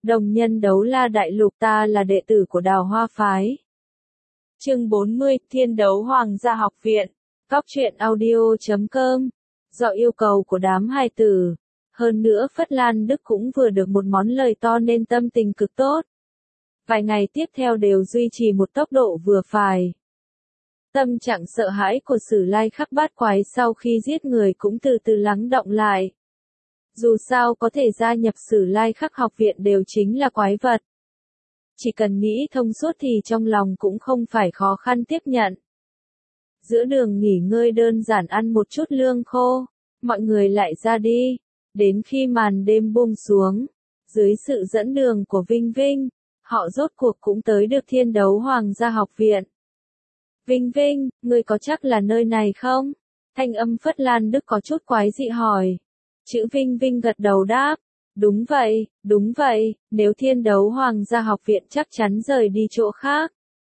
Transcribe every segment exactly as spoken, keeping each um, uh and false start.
Đồng nhân đấu la đại lục, ta là đệ tử của Đào Hoa Phái. Chương bốn mươi, Thiên Đấu Hoàng gia học viện. Cóc truyện audio chấm com. Do yêu cầu của đám hài tử. Hơn nữa Phất Lan Đức cũng vừa được một món lời to nên tâm tình cực tốt. Vài ngày tiếp theo đều duy trì một tốc độ vừa phải. Tâm trạng sợ hãi của Sử Lai Khắc bát quái sau khi giết người cũng từ từ lắng đọng lại. Dù sao có thể gia nhập Sử Lai Khắc học viện đều chính là quái vật. Chỉ cần nghĩ thông suốt thì trong lòng cũng không phải khó khăn tiếp nhận. Giữa đường nghỉ ngơi đơn giản ăn một chút lương khô, mọi người lại ra đi. Đến khi màn đêm buông xuống, dưới sự dẫn đường của Vinh Vinh, họ rốt cuộc cũng tới được Thiên Đấu Hoàng gia học viện. Vinh Vinh, ngươi có chắc là nơi này không? Thanh âm Phất Lan Đức có chút quái dị hỏi. Chữ Vinh Vinh gật đầu đáp. Đúng vậy, đúng vậy, nếu Thiên Đấu Hoàng gia học viện chắc chắn rời đi chỗ khác.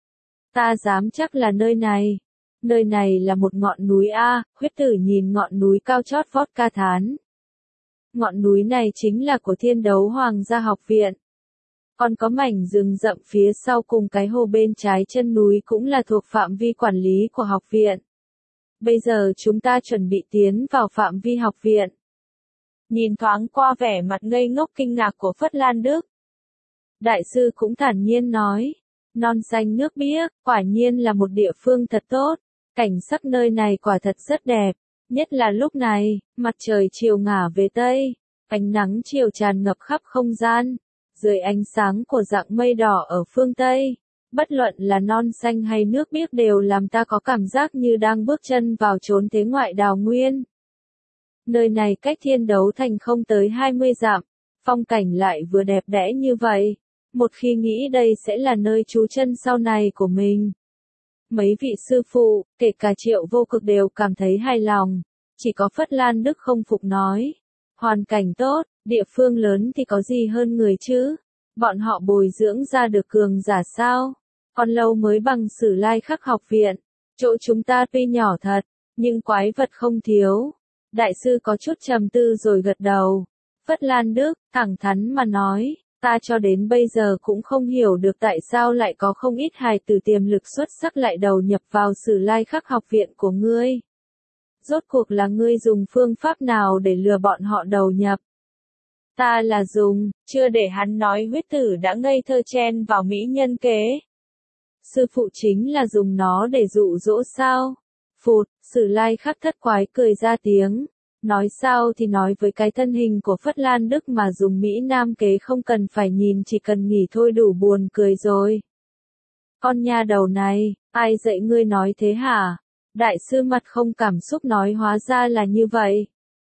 Ta dám chắc là nơi này. Nơi này là một ngọn núi A, huyết tử nhìn ngọn núi cao chót vót ca thán. Ngọn núi này chính là của Thiên Đấu Hoàng gia học viện. Còn có mảnh rừng rậm phía sau cùng cái hồ bên trái chân núi cũng là thuộc phạm vi quản lý của học viện. Bây giờ chúng ta chuẩn bị tiến vào phạm vi học viện. Nhìn thoáng qua vẻ mặt ngây ngốc kinh ngạc của Phất Lan Đức. Đại sư cũng thản nhiên nói, non xanh nước biếc, quả nhiên là một địa phương thật tốt, cảnh sắc nơi này quả thật rất đẹp, nhất là lúc này, mặt trời chiều ngả về Tây, ánh nắng chiều tràn ngập khắp không gian, dưới ánh sáng của dạng mây đỏ ở phương Tây, bất luận là non xanh hay nước biếc đều làm ta có cảm giác như đang bước chân vào chốn thế ngoại đào nguyên. Nơi này cách Thiên Đấu Thành không tới hai mươi dặm, phong cảnh lại vừa đẹp đẽ như vậy, một khi nghĩ đây sẽ là nơi trú chân sau này của mình. Mấy vị sư phụ, kể cả Triệu Vô Cực đều cảm thấy hài lòng, chỉ có Phất Lan Đức không phục nói. Hoàn cảnh tốt, địa phương lớn thì có gì hơn người chứ, bọn họ bồi dưỡng ra được cường giả sao, còn lâu mới bằng Sử Lai Khắc học viện, chỗ chúng ta tuy nhỏ thật, nhưng quái vật không thiếu. Đại sư có chút trầm tư rồi gật đầu. Phất Lan Đức, thẳng thắn mà nói, ta cho đến bây giờ cũng không hiểu được tại sao lại có không ít hài tử tiềm lực xuất sắc lại đầu nhập vào Sử Lai Khắc học viện của ngươi. Rốt cuộc là ngươi dùng phương pháp nào để lừa bọn họ đầu nhập? Ta là dùng, chưa để hắn nói huyết tử đã ngây thơ chen vào mỹ nhân kế. Sư phụ chính là dùng nó để dụ dỗ sao? Phụt, Sử Lai Khắc thất quái cười ra tiếng. Nói sao thì nói với cái thân hình của Phất Lan Đức mà dùng Mỹ Nam kế không cần phải nhìn chỉ cần nghỉ thôi đủ buồn cười rồi. Con nha đầu này, ai dạy ngươi nói thế hả? Đại sư mặt không cảm xúc nói hóa ra là như vậy.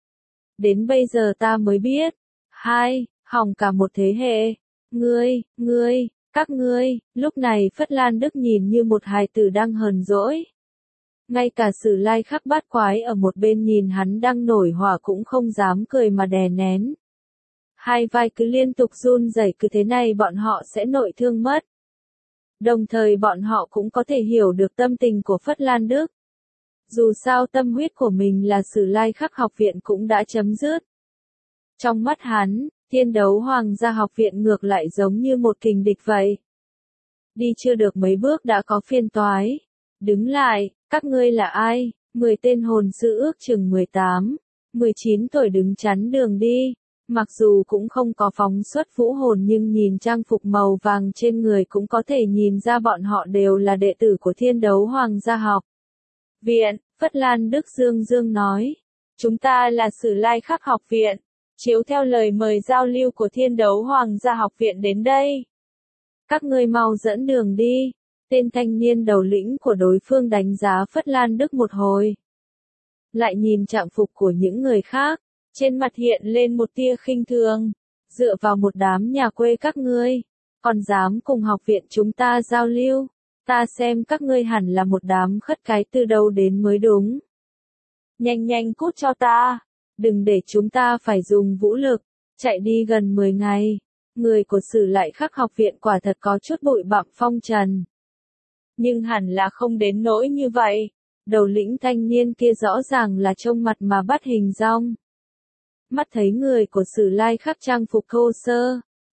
Đến bây giờ ta mới biết. Hai, hỏng cả một thế hệ. Ngươi, ngươi, các ngươi, lúc này Phất Lan Đức nhìn như một hài tử đang hờn dỗi. Ngay cả Sử Lai Khắc bát quái ở một bên nhìn hắn đang nổi hỏa cũng không dám cười mà đè nén. Hai vai cứ liên tục run rẩy, cứ thế này bọn họ sẽ nội thương mất. Đồng thời bọn họ cũng có thể hiểu được tâm tình của Phất Lan Đức. Dù sao tâm huyết của mình là Sử Lai Khắc học viện cũng đã chấm dứt. Trong mắt hắn, Thiên Đấu Hoàng gia học viện ngược lại giống như một kình địch vậy. Đi chưa được mấy bước đã có phiền toái. Đứng lại, các ngươi là ai? Mười tên hồn sư ước chừng mười tám, mười chín tuổi đứng chắn đường đi. Mặc dù cũng không có phóng xuất vũ hồn nhưng nhìn trang phục màu vàng trên người cũng có thể nhìn ra bọn họ đều là đệ tử của Thiên Đấu Hoàng gia học viện. Phất Lan Đức dương dương nói. Chúng ta là Sử Lai Khắc học viện. Chiếu theo lời mời giao lưu của Thiên Đấu Hoàng gia học viện đến đây. Các ngươi mau dẫn đường đi. Tên thanh niên đầu lĩnh của đối phương đánh giá Phất Lan Đức một hồi. Lại nhìn trạng phục của những người khác, trên mặt hiện lên một tia khinh thường. Dựa vào một đám nhà quê các ngươi, còn dám cùng học viện chúng ta giao lưu, ta xem các ngươi hẳn là một đám khất cái từ đâu đến mới đúng. Nhanh nhanh cút cho ta, đừng để chúng ta phải dùng vũ lực, chạy đi gần mười ngày. Người của Sử Lai Khắc học viện quả thật có chút bụi bặm phong trần. Nhưng hẳn là không đến nỗi như vậy. Đầu lĩnh thanh niên kia rõ ràng là trông mặt mà bắt hình dong. Mắt thấy người của Sử Lai Khắc trang phục thô sơ,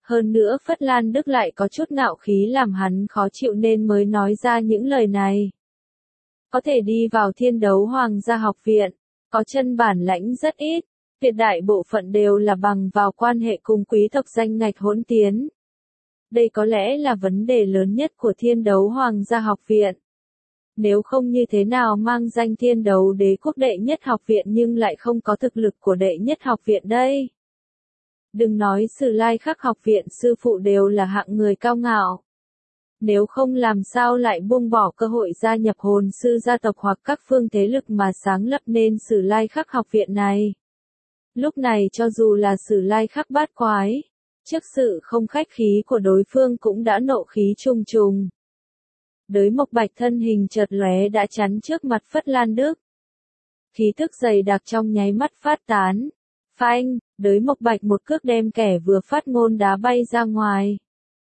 Hơn nữa Phất Lan Đức lại có chút ngạo khí làm hắn khó chịu nên mới nói ra những lời này. Có thể đi vào Thiên Đấu Hoàng gia học viện, có chân bản lãnh rất ít, tuyệt đại bộ phận đều là bằng vào quan hệ cùng quý tộc danh ngạch hỗn tiến. Đây có lẽ là vấn đề lớn nhất của Thiên Đấu Hoàng gia học viện. Nếu không như thế nào mang danh Thiên Đấu Đế quốc đệ nhất học viện nhưng lại không có thực lực của đệ nhất học viện đây. Đừng nói Sử Lai Khắc học viện sư phụ đều là hạng người cao ngạo. Nếu không làm sao lại buông bỏ cơ hội gia nhập hồn sư gia tộc hoặc các phương thế lực mà sáng lập nên Sử Lai Khắc học viện này. Lúc này cho dù là Sử Lai Khắc bát quái, trước sự không khách khí của đối phương cũng đã nộ khí trùng trùng. Đới Mộc Bạch thân hình chợt lóe đã chắn trước mặt Phất Lan Đức. Khí tức dày đặc trong nháy mắt phát tán. Phanh, Đới Mộc Bạch một cước đem kẻ vừa phát ngôn đá bay ra ngoài.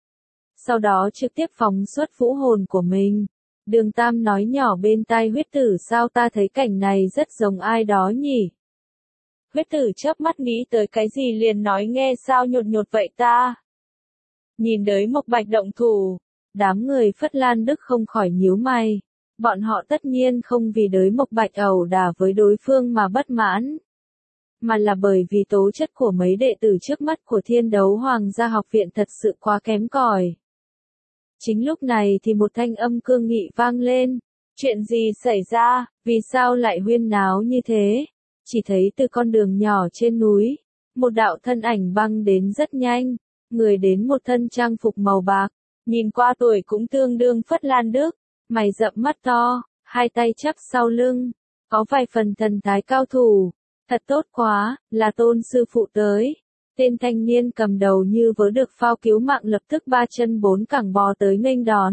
Sau đó trực tiếp phóng xuất vũ hồn của mình. Đường Tam nói nhỏ bên tai Huyết Tử, sao ta thấy cảnh này rất giống ai đó nhỉ? Huyết Tử chớp mắt nghĩ tới cái gì liền nói nghe sao nhột nhột vậy ta? Nhìn Đới Mộc Bạch động thủ, đám người Phất Lan Đức không khỏi nhíu mày. Bọn họ tất nhiên không vì Đới Mộc Bạch ẩu đả với đối phương mà bất mãn, mà là bởi vì tố chất của mấy đệ tử trước mắt của Thiên Đấu Hoàng gia học viện thật sự quá kém cỏi. Chính lúc này thì một thanh âm cương nghị vang lên. Chuyện gì xảy ra, vì sao lại huyên náo như thế? Chỉ thấy từ con đường nhỏ trên núi, một đạo thân ảnh băng đến rất nhanh, người đến một thân trang phục màu bạc, nhìn qua tuổi cũng tương đương Phất Lan Đức, mày rậm mắt to, hai tay chắp sau lưng, có vài phần thần thái cao thủ. Thật tốt quá, là Tôn sư phụ tới. Tên thanh niên cầm đầu như vớ được phao cứu mạng lập tức ba chân bốn cẳng bò tới nghênh đón.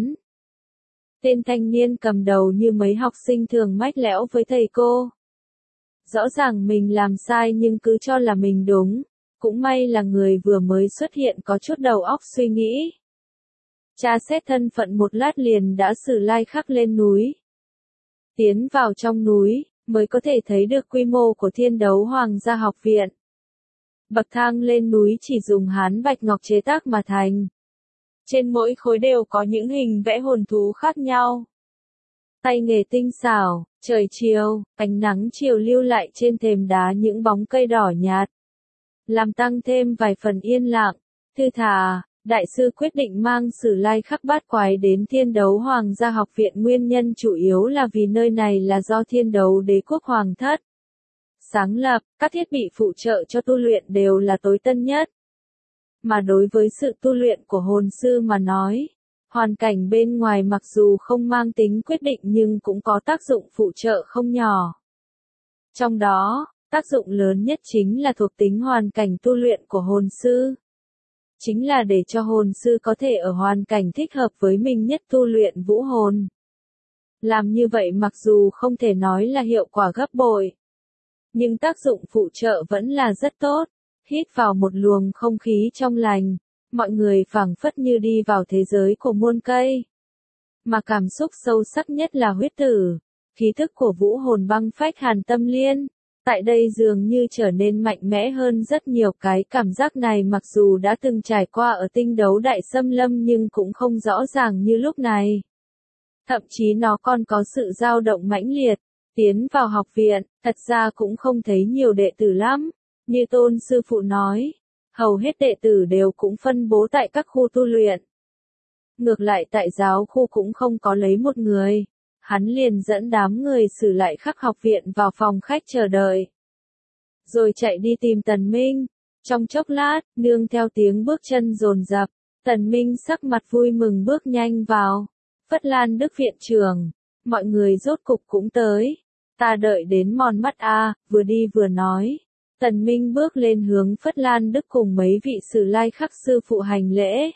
Tên thanh niên cầm đầu như mấy học sinh thường mách lẽo với thầy cô. Rõ ràng mình làm sai nhưng cứ cho là mình đúng. Cũng may là người vừa mới xuất hiện có chút đầu óc suy nghĩ. Tra xét thân phận một lát liền đã Sử Lai Khắc lên núi. Tiến vào trong núi, mới có thể thấy được quy mô của Thiên Đấu Hoàng gia học viện. Bậc thang lên núi chỉ dùng hán bạch ngọc chế tác mà thành. Trên mỗi khối đều có những hình vẽ hồn thú khác nhau. Tay nghề tinh xảo, trời chiều, ánh nắng chiều lưu lại trên thềm đá những bóng cây đỏ nhạt. Làm tăng thêm vài phần yên lặng, thư thả, đại sư quyết định mang Sử Lai Khắc bát quái đến Thiên Đấu Hoàng gia học viện, nguyên nhân chủ yếu là vì nơi này là do Thiên Đấu Đế quốc hoàng thất sáng lập, các thiết bị phụ trợ cho tu luyện đều là tối tân nhất. Mà đối với sự tu luyện của hồn sư mà nói, hoàn cảnh bên ngoài mặc dù không mang tính quyết định nhưng cũng có tác dụng phụ trợ không nhỏ. Trong đó, tác dụng lớn nhất chính là thuộc tính hoàn cảnh tu luyện của hồn sư. Chính là để cho hồn sư có thể ở hoàn cảnh thích hợp với mình nhất tu luyện vũ hồn. Làm như vậy mặc dù không thể nói là hiệu quả gấp bội, nhưng tác dụng phụ trợ vẫn là rất tốt. Hít vào một luồng không khí trong lành, mọi người phảng phất như đi vào thế giới của muôn cây. Mà cảm xúc sâu sắc nhất là Huyết Tử, khí thức của vũ hồn băng phách hàn tâm liên. Tại đây dường như trở nên mạnh mẽ hơn rất nhiều, cái cảm giác này mặc dù đã từng trải qua ở tinh đấu đại xâm lâm nhưng cũng không rõ ràng như lúc này. Thậm chí nó còn có sự dao động mãnh liệt. Tiến vào học viện, thật ra cũng không thấy nhiều đệ tử lắm. Như Tôn sư phụ nói, hầu hết đệ tử đều cũng phân bố tại các khu tu luyện. Ngược lại tại giáo khu cũng không có lấy một người. Hắn liền dẫn đám người Sử Lai Khắc học viện vào phòng khách chờ đợi. Rồi chạy đi tìm Tần Minh. Trong chốc lát, nương theo tiếng bước chân dồn dập, Tần Minh sắc mặt vui mừng bước nhanh vào. Phất Lan Đức viện trưởng, mọi người rốt cục cũng tới. Ta đợi đến mòn mắt a, vừa đi vừa nói. Tần Minh bước lên hướng Phất Lan Đức cùng mấy vị Sử Lai Khắc sư phụ hành lễ.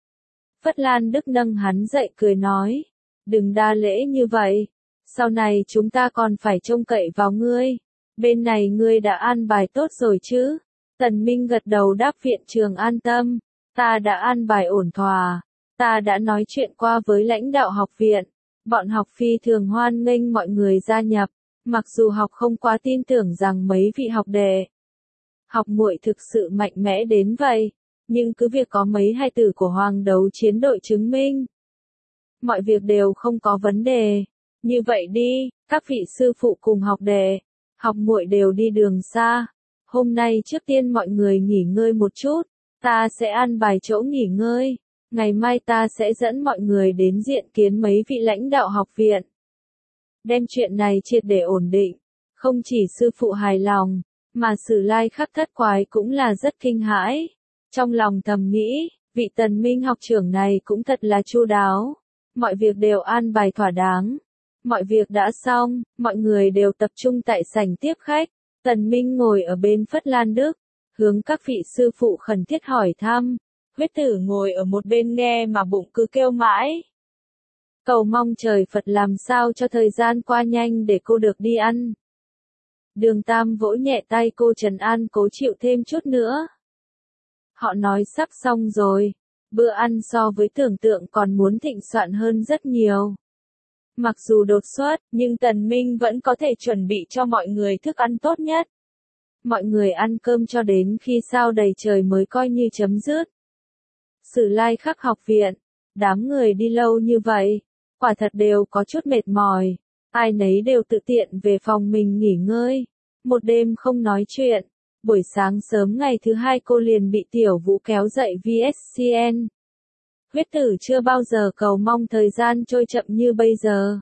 Phất Lan Đức nâng hắn dậy cười nói. Đừng đa lễ như vậy. Sau này chúng ta còn phải trông cậy vào ngươi. Bên này ngươi đã an bài tốt rồi chứ? Tần Minh gật đầu đáp, viện trưởng an tâm. Ta đã an bài ổn thỏa. Ta đã nói chuyện qua với lãnh đạo học viện. Bọn học phi thường hoan nghênh mọi người gia nhập. Mặc dù học không quá tin tưởng rằng mấy vị học đệ, học muội thực sự mạnh mẽ đến vậy. nhưng cứ việc có mấy hai tử của Hoàng đấu chiến đội chứng minh. Mọi việc đều không có vấn đề. Như vậy đi, các vị sư phụ cùng học đệ, học muội đều đi đường xa. Hôm nay trước tiên mọi người nghỉ ngơi một chút, ta sẽ an bài chỗ nghỉ ngơi. Ngày mai ta sẽ dẫn mọi người đến diện kiến mấy vị lãnh đạo học viện. Đem chuyện này triệt để ổn định. Không chỉ sư phụ hài lòng, mà Sử Lai Khắc thất quái cũng là rất kinh hãi. Trong lòng thầm nghĩ, vị Tần Minh học trưởng này cũng thật là chu đáo. Mọi việc đều an bài thỏa đáng. Mọi việc đã xong, mọi người đều tập trung tại sảnh tiếp khách. Tần Minh ngồi ở bên Phất Lan Đức, hướng các vị sư phụ khẩn thiết hỏi thăm. Huyết Tử ngồi ở một bên nghe mà bụng cứ kêu mãi. Cầu mong trời Phật làm sao cho thời gian qua nhanh để cô được đi ăn. Đường Tam vỗ nhẹ tay cô trấn an cố chịu thêm chút nữa. Họ nói sắp xong rồi, bữa ăn so với tưởng tượng còn muốn thịnh soạn hơn rất nhiều. Mặc dù đột xuất, nhưng Tần Minh vẫn có thể chuẩn bị cho mọi người thức ăn tốt nhất. Mọi người ăn cơm cho đến khi sao đầy trời mới coi như chấm dứt. Sử Lai Khắc học viện, đám người đi lâu như vậy, quả thật đều có chút mệt mỏi, ai nấy đều tự tiện về phòng mình nghỉ ngơi, một đêm không nói chuyện. Buổi sáng sớm ngày thứ hai cô liền bị Tiểu Vũ kéo dậy vê ét xê en. Huyết Tử chưa bao giờ cầu mong thời gian trôi chậm như bây giờ.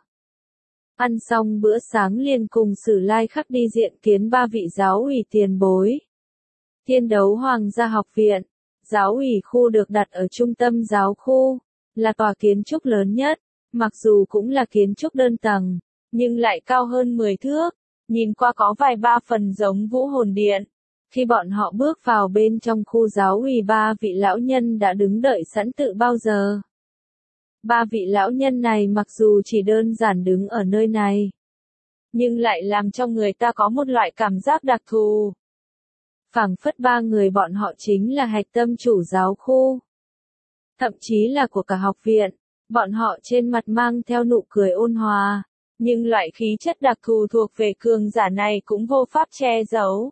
Ăn xong bữa sáng liền cùng Sử Lai Khắc đi diện kiến ba vị giáo ủy tiền bối. Thiên Đấu Hoàng gia học viện, giáo ủy khu được đặt ở trung tâm giáo khu, là tòa kiến trúc lớn nhất, mặc dù cũng là kiến trúc đơn tầng, nhưng lại cao hơn mười thước, nhìn qua có vài ba phần giống Vũ Hồn Điện. Khi bọn họ bước vào bên trong khu giáo ủy, ba vị lão nhân đã đứng đợi sẵn từ bao giờ. Ba vị lão nhân này mặc dù chỉ đơn giản đứng ở nơi này, nhưng lại làm cho người ta có một loại cảm giác đặc thù. Phảng phất ba người bọn họ chính là hạch tâm chủ giáo khu. Thậm chí là của cả học viện, bọn họ trên mặt mang theo nụ cười ôn hòa, nhưng loại khí chất đặc thù thuộc về cường giả này cũng vô pháp che giấu.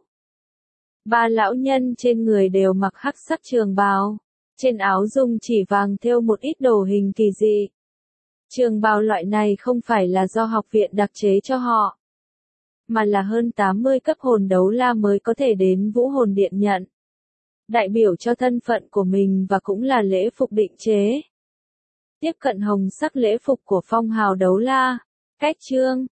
Ba lão nhân trên người đều mặc hắc sắc trường bào, trên áo dùng chỉ vàng thêu một ít đồ hình kỳ dị. Trường bào loại này không phải là do học viện đặc chế cho họ, mà là hơn tám mươi cấp hồn đấu la mới có thể đến Vũ Hồn Điện nhận. Đại biểu cho thân phận của mình và cũng là lễ phục định chế. Tiếp cận hồng sắc lễ phục của phong hào đấu la, cách chương,